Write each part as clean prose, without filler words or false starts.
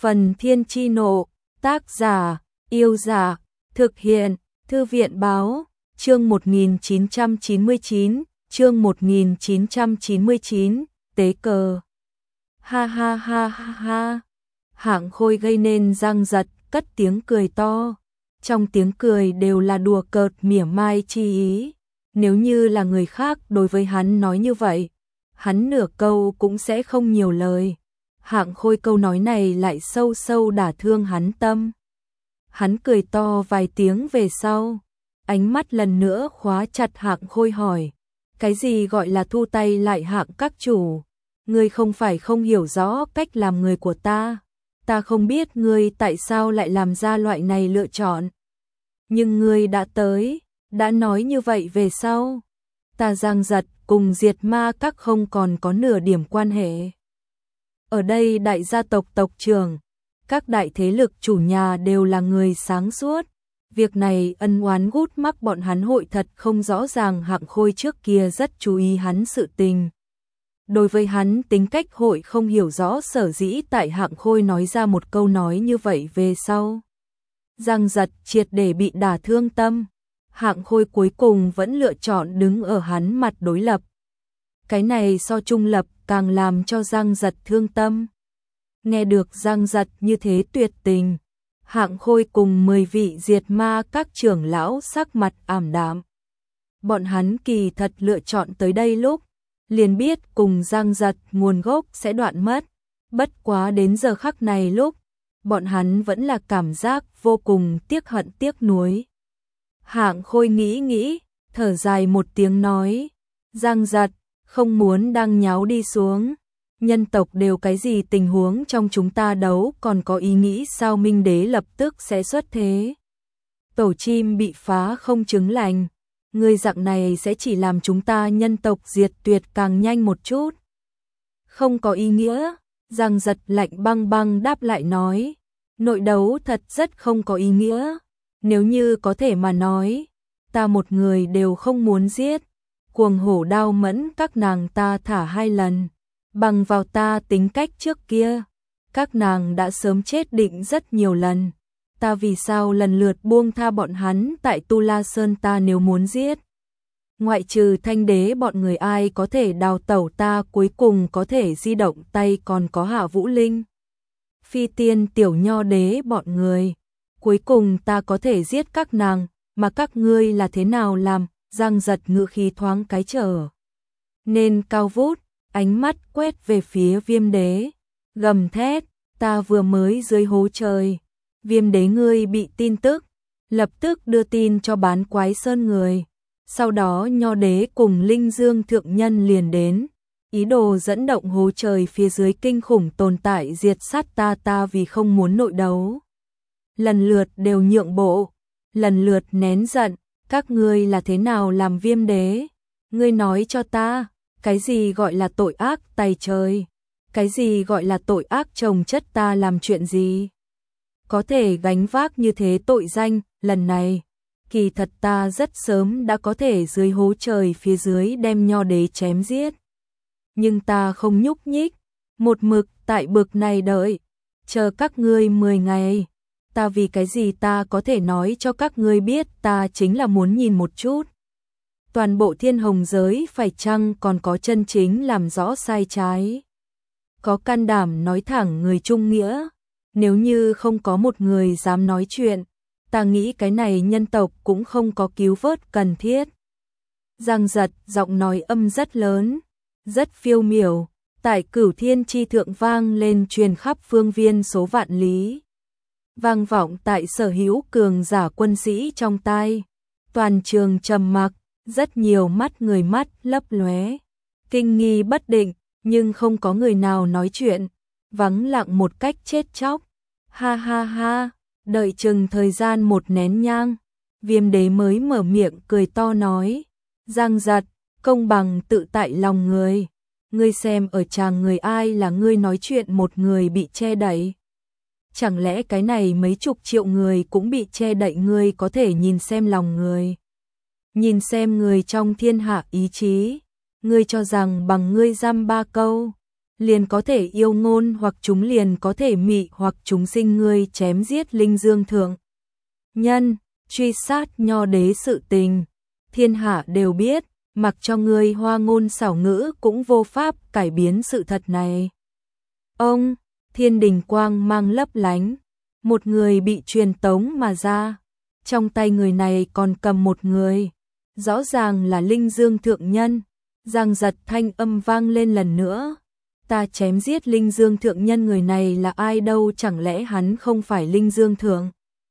Phần Thiên Chi Nộ, tác giả, Yêu Giả, thực hiện, Thư viện Báo, chương 1999, chương 1999, tế cờ. Ha ha ha ha ha. Hạng Khôi gây nên răng giật, cất tiếng cười to. Trong tiếng cười đều là đùa cợt mỉa mai chi ý. Nếu như là người khác đối với hắn nói như vậy, hắn nửa câu cũng sẽ không nhiều lời. Hạng Khôi câu nói này lại sâu sâu đả thương hắn tâm. Hắn cười to vài tiếng về sau, ánh mắt lần nữa khóa chặt Hạng Khôi hỏi, cái gì gọi là thu tay lại Hạng các chủ? Ngươi không phải không hiểu rõ cách làm người của ta không biết ngươi tại sao lại làm ra loại này lựa chọn. Nhưng ngươi đã tới, đã nói như vậy về sau, ta Giang Giật cùng Diệt Ma Các không còn có nửa điểm quan hệ. Ở đây đại gia tộc tộc trưởng, các đại thế lực chủ nhà đều là người sáng suốt. Việc này ân oán gút mắc bọn hắn hội thật không rõ ràng. Hạng Khôi trước kia rất chú ý hắn sự tình. Đối với hắn tính cách hội không hiểu rõ, sở dĩ tại Hạng Khôi nói ra một câu nói như vậy về sau, Giang Giật triệt để bị đả thương tâm. Hạng Khôi cuối cùng vẫn lựa chọn đứng ở hắn mặt đối lập. Cái này so trung lập càng làm cho Giang Giật thương tâm. Nghe được Giang Giật như thế tuyệt tình, Hạng Khôi cùng 10 vị Diệt Ma các trưởng lão sắc mặt ảm đạm. Bọn hắn kỳ thật lựa chọn tới đây lúc liền biết cùng Giang Giật nguồn gốc sẽ đoạn mất. Bất quá đến giờ khắc này lúc, bọn hắn vẫn là cảm giác vô cùng tiếc hận tiếc nuối. Hạng Khôi nghĩ, thở dài một tiếng nói, Giang Giật, không muốn đang nháo đi xuống. Nhân tộc đều cái gì tình huống trong chúng ta đấu còn có ý nghĩ sao Minh Đế lập tức sẽ xuất thế. Tổ chim bị phá không chứng lành. Người dạng này sẽ chỉ làm chúng ta nhân tộc diệt tuyệt càng nhanh một chút. Không có ý nghĩa. Giang Giật lạnh băng băng đáp lại nói, nội đấu thật rất không có ý nghĩa. Nếu như có thể mà nói, ta một người đều không muốn giết. Cuồng hổ đao mẫn các nàng ta thả 2 lần. Bằng vào ta tính cách trước kia, các nàng đã sớm chết định rất nhiều lần. Ta vì sao lần lượt buông tha bọn hắn tại Tu La Sơn? Ta nếu muốn giết, ngoại trừ Thanh Đế bọn người ai có thể đào tẩu? Ta cuối cùng có thể di động tay còn có Hạ Vũ Linh, Phi Tiên, Tiểu Nho Đế bọn người. Cuối cùng ta có thể giết các nàng, mà các ngươi là thế nào làm? Giang Giật ngữ khí thoáng cái trở nên cao vút, ánh mắt quét về phía Viêm Đế, gầm thét, ta vừa mới dưới hố trời. Viêm Đế ngươi bị tin tức, lập tức đưa tin cho Bán Quái Sơn người. Sau đó Nho Đế cùng Linh Dương Thượng Nhân liền đến, ý đồ dẫn động hố trời phía dưới kinh khủng tồn tại diệt sát ta. Ta vì không muốn nội đấu, lần lượt đều nhượng bộ, lần lượt nén giận. Các ngươi là thế nào làm? Viêm Đế, ngươi nói cho ta, cái gì gọi là tội ác tày trời? Cái gì gọi là tội ác chồng chất? Ta làm chuyện gì có thể gánh vác như thế tội danh? Lần này, kỳ thật ta rất sớm đã có thể dưới hố trời phía dưới đem Nho Đế chém giết. Nhưng ta không nhúc nhích, một mực tại bực này đợi, chờ các ngươi 10 ngày. Ta vì cái gì? Ta có thể nói cho các ngươi biết, ta chính là muốn nhìn một chút. Toàn bộ Thiên Hồng giới phải chăng còn có chân chính làm rõ sai trái, có can đảm nói thẳng người trung nghĩa. Nếu như không có một người dám nói chuyện, ta nghĩ cái này nhân tộc cũng không có cứu vớt cần thiết. Giang Giật giọng nói âm rất lớn, rất phiêu miểu, tại Cửu Thiên chi thượng vang lên, truyền khắp phương viên số vạn lý, vang vọng tại sở hữu cường giả quân sĩ trong tai. Toàn trường trầm mặc, rất nhiều mắt người mắt lấp lóe, kinh nghi bất định, nhưng không có người nào nói chuyện, vắng lặng một cách chết chóc. Ha ha ha, đợi chừng thời gian 1 nén nhang, Viêm Đế mới mở miệng cười to nói, Giang Giật, công bằng tự tại lòng người. Ngươi xem ở tràng người ai là ngươi nói chuyện một người bị che đậy? Chẳng lẽ cái này mấy chục triệu người cũng bị che đậy? Ngươi có thể nhìn xem lòng người, nhìn xem người trong thiên hạ ý chí. Ngươi cho rằng bằng ngươi dăm 3 câu liền có thể yêu ngôn hoặc chúng liền có thể mị hoặc chúng sinh ngươi chém giết linh dương thượng nhân, truy sát nho đế sự tình. Thiên hạ đều biết, mặc cho ngươi hoa ngôn xảo ngữ cũng vô pháp cải biến sự thật này. Ông, thiên đình quang mang lấp lánh, một người bị truyền tống mà ra, trong tay người này còn cầm một người, rõ ràng là linh dương thượng nhân. Giang giật thanh âm vang lên lần nữa. Ta chém giết linh dương thượng nhân, người này là ai đâu, chẳng lẽ hắn không phải linh dương thượng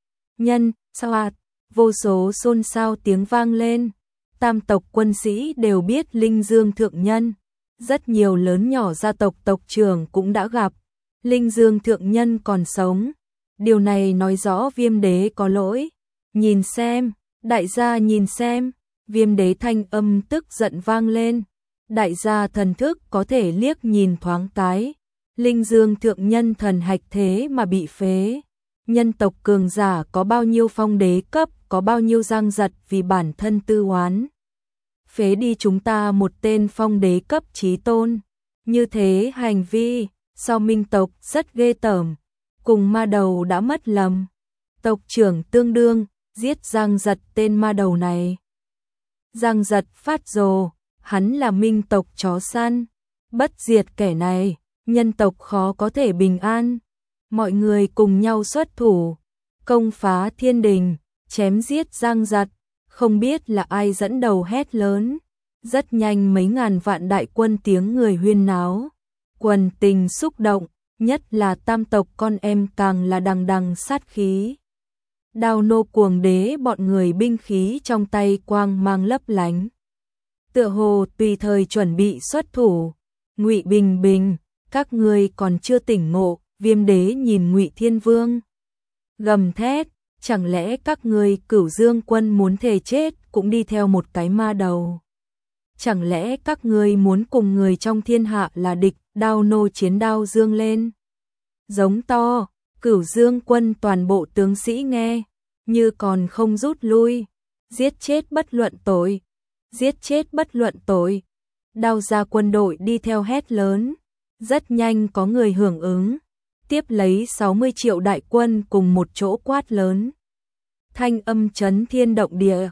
nhân sao ạ? Vô số xôn xao tiếng vang lên. Tam tộc quân sĩ đều biết linh dương thượng nhân, rất nhiều lớn nhỏ gia tộc tộc trưởng cũng đã gặp. Linh dương thượng nhân còn sống, điều này nói rõ Viêm đế có lỗi. Nhìn xem, đại gia nhìn xem. Viêm đế thanh âm tức giận vang lên. Đại gia thần thức có thể liếc nhìn thoáng cái. Linh dương thượng nhân thần hạch thế mà bị phế. Nhân tộc cường giả có bao nhiêu phong đế cấp, có bao nhiêu Giang giật vì bản thân tư oán. Phế đi chúng ta một tên phong đế cấp chí tôn. Như thế hành vi, so minh tộc rất ghê tởm. Cùng ma đầu đã mất lầm. Tộc trưởng tương đương, giết Giang giật tên ma đầu này. Giang giật phát rồ, hắn là minh tộc chó săn. Bất diệt kẻ này, nhân tộc khó có thể bình an. Mọi người cùng nhau xuất thủ, công phá thiên đình, chém giết Giang giật. Không biết là ai dẫn đầu hét lớn. Rất nhanh mấy ngàn vạn đại quân tiếng người huyên náo. Quần tình xúc động, nhất là tam tộc con em càng là đằng đằng sát khí. Đao nô cuồng đế bọn người binh khí trong tay quang mang lấp lánh. Tựa hồ tùy thời chuẩn bị xuất thủ. Ngụy Bình Bình, các ngươi còn chưa tỉnh ngộ. Viêm đế nhìn Ngụy Thiên Vương, gầm thét, chẳng lẽ các ngươi Cửu Dương quân muốn thề chết cũng đi theo một cái ma đầu? Chẳng lẽ các ngươi muốn cùng người trong thiên hạ là địch? Đao nô chiến đao dương lên, giống to. Cửu Dương quân toàn bộ tướng sĩ nghe, như còn không rút lui. Giết chết bất luận tội, giết chết bất luận tội. Đao ra quân đội đi theo hét lớn, rất nhanh có người hưởng ứng. Tiếp lấy 60 triệu đại quân cùng một chỗ quát lớn. Thanh âm chấn thiên động địa.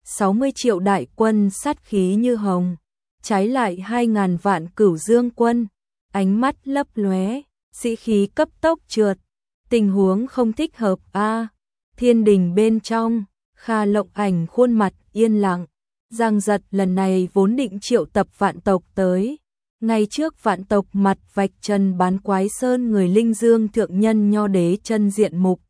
60 triệu đại quân sát khí như hồng. Trái lại 2.000 vạn Cửu Dương quân. Ánh mắt lấp lóe, sĩ khí cấp tốc trượt. Tình huống không thích hợp a. Thiên đình bên trong, Kha Lộng Ảnh khuôn mặt yên lặng. Giang giật lần này vốn định triệu tập vạn tộc tới. Ngay trước vạn tộc mặt vạch trần bán quái sơn người linh dương thượng nhân nho đế chân diện mục.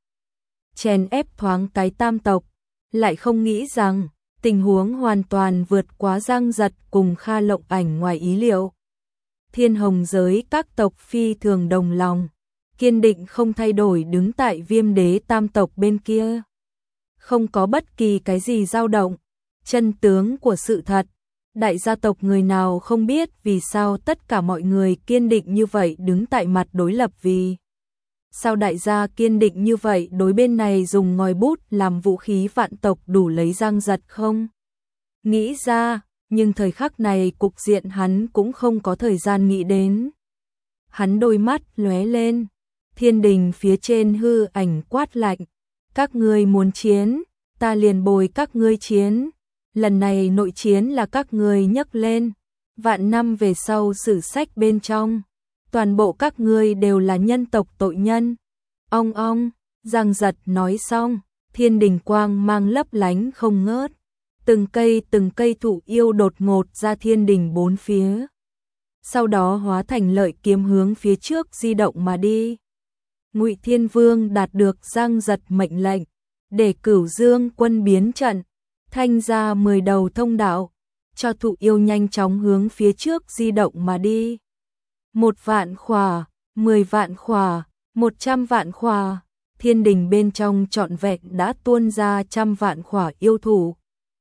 Chèn ép thoáng cái tam tộc, lại không nghĩ rằng tình huống hoàn toàn vượt quá Giang giật cùng Kha Lộng Ảnh ngoài ý liệu. Thiên hồng giới các tộc phi thường đồng lòng, kiên định không thay đổi đứng tại Viêm đế tam tộc bên kia. Không có bất kỳ cái gì dao động, chân tướng của sự thật. Đại gia tộc người nào không biết vì sao tất cả mọi người kiên định như vậy đứng tại mặt đối lập, vì sao đại gia kiên định như vậy đối bên này dùng ngòi bút làm vũ khí vạn tộc đủ lấy Giang giật không? Nghĩ ra, nhưng thời khắc này cục diện hắn cũng không có thời gian nghĩ đến. Hắn đôi mắt lóe lên, thiên đình phía trên hư ảnh quát lạnh. Các ngươi muốn chiến, ta liền bồi các ngươi chiến. Lần này nội chiến là các ngươi nhấc lên. Vạn năm về sau sử sách bên trong, toàn bộ các ngươi đều là nhân tộc tội nhân. Ong ong, Giang giật nói xong, thiên đình quang mang lấp lánh không ngớt. Từng cây thụ yêu đột ngột ra thiên đình bốn phía. Sau đó hóa thành lợi kiếm hướng phía trước di động mà đi. Ngụy Thiên Vương đạt được Giang giật mệnh lệnh, để Cửu Dương quân biến trận, thanh ra 10 đầu thông đạo, cho thụ yêu nhanh chóng hướng phía trước di động mà đi. 1 vạn khỏa, 10 vạn khỏa, 100 vạn khỏa, thiên đình bên trong trọn vẹn đã tuôn ra 100 vạn khỏa yêu thủ.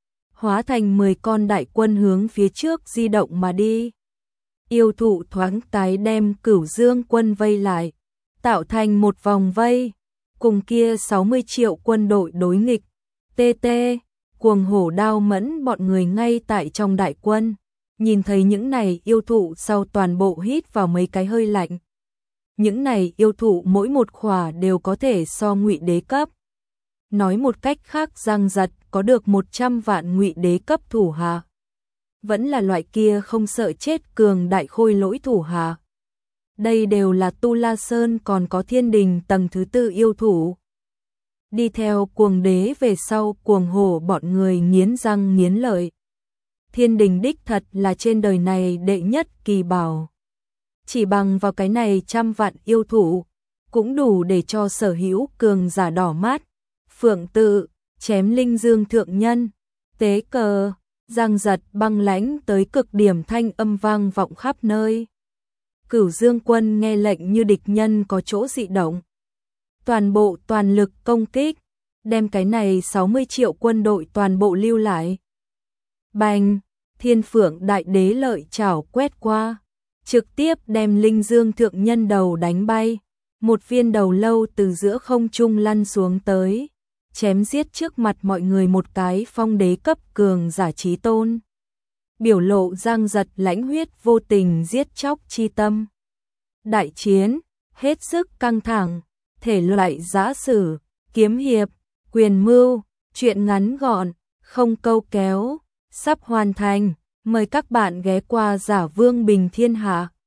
Hóa thành 10 con đại quân hướng phía trước di động mà đi. Yêu thụ thoáng tái đem Cửu Dương quân vây lại, tạo thành một vòng vây, cùng kia 60 triệu quân đội đối nghịch. TT, cuồng hổ đao mẫn bọn người ngay tại trong đại quân, Nhìn thấy những này yêu thụ sau toàn bộ hít vào mấy cái hơi lạnh. Những này yêu thụ mỗi một khỏa đều có thể so ngụy đế cấp. Nói một cách khác, Giang Giật có được 100 vạn ngụy đế cấp thủ hạ. Vẫn là loại kia không sợ chết cường đại khôi lỗi thủ hạ. Đây đều là Tu La Sơn còn có Thiên Đình tầng thứ 4 yêu thủ. Đi theo Cuồng Đế về sau, Cuồng Hổ bọn người nghiến răng nghiến lợi. Thiên Đình đích thật là trên đời này đệ nhất kỳ bảo. Chỉ bằng vào cái này 100 vạn yêu thủ, cũng đủ để cho sở hữu cường giả đỏ mắt. Phượng Tự, chém Linh Dương thượng nhân, tế cờ, Giang Giật băng lãnh tới cực điểm thanh âm vang vọng khắp nơi. Cửu Dương quân nghe lệnh như địch nhân có chỗ dị động. Toàn lực công kích, đem cái này 60 triệu quân đội toàn bộ lưu lại. Bành, Thiên Phượng Đại Đế lợi chảo quét qua, trực tiếp đem Linh Dương thượng nhân đầu đánh bay. Một viên đầu lâu từ giữa không trung lăn xuống tới, chém giết trước mặt mọi người một cái phong đế cấp cường giả chí tôn. Biểu lộ Giang Giật lãnh huyết vô tình giết chóc chi tâm. Đại chiến, hết sức căng thẳng, thể loại giã sử, kiếm hiệp, quyền mưu, truyện ngắn gọn, không câu kéo, sắp hoàn thành. Mời các bạn ghé qua Giả Vương Bình Thiên Hạ.